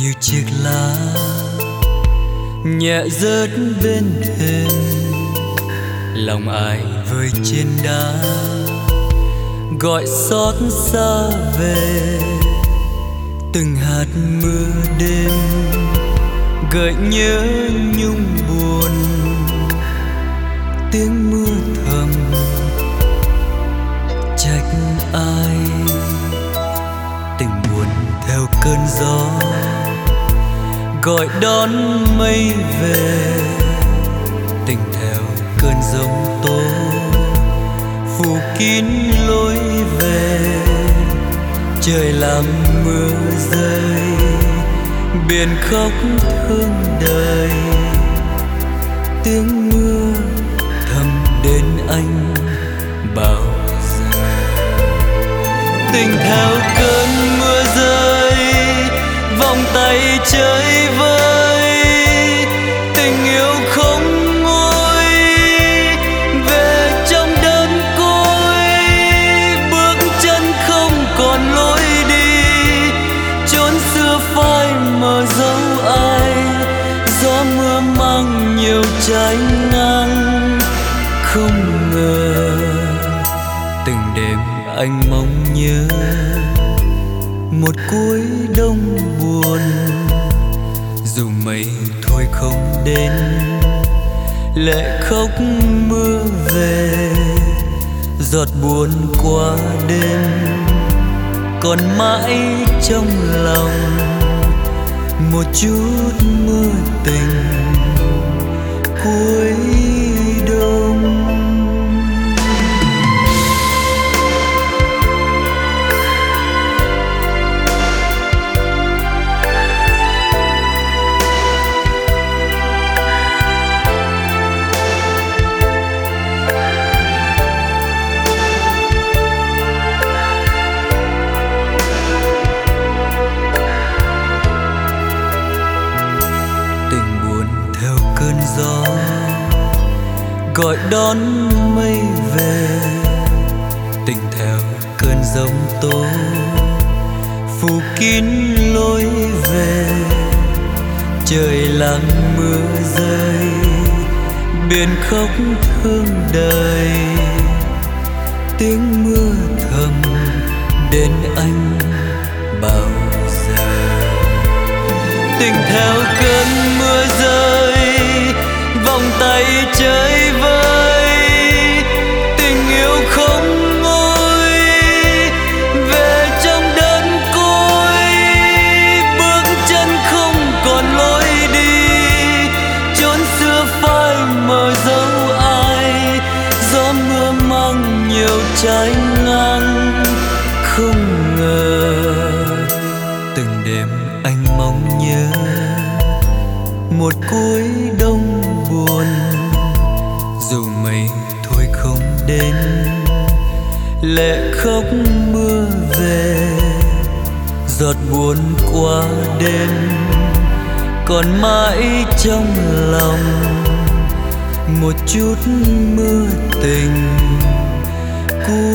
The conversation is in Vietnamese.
như chiếc lá nhẹ rớt bên thềm, lòng ai vơi trên đá gọi xót xa về. Từng hạt mưa đêm gợi nhớ nhung buồn, tiếng mưa thầm trách ai. Tình buồn theo cơn gió gọi đón mây về, tình theo cơn giông tố phủ kín lối về. Trời làm mưa rơi, biển khóc thương đời, tiếng mưa thầm đến anh bao giờ. Tình theo cơn mưa rơi, vòng tay chơi vơi, tình yêu không nguôi về trong đơn côi. Bước chân không còn lối đi, chốn xưa phai mờ dấu ai. Gió mưa mang nhiều trái ngang, không ngờ từng đêm anh mong nhớ một cuối đông buồn. Dù mây thôi không đến, lệ khóc mưa về, giọt buồn qua đêm còn mãi trong lòng. Một chút mưa tình cuối đông. Gió gọi đón mây về, tình theo cơn giông tố phủ kín lối về. Trời lặng mưa rơi, biển khóc thương đời, tiếng mưa thầm đến anh bao giờ. Tình theo cơn mưa rơi, vòng tay chơi vơi, tình yêu không nguôi về trong đơn côi. Bước chân không còn lối đi, chốn xưa phai mờ dấu ai. Gió mưa mang nhiều trái ngang, không ngờ từng đêm anh mong nhớ một cuối đông buồn. Dù mây thôi không đến, lệ khóc mưa về, giọt buồn qua đêm còn mãi trong lòng. Một chút mưa tình cuối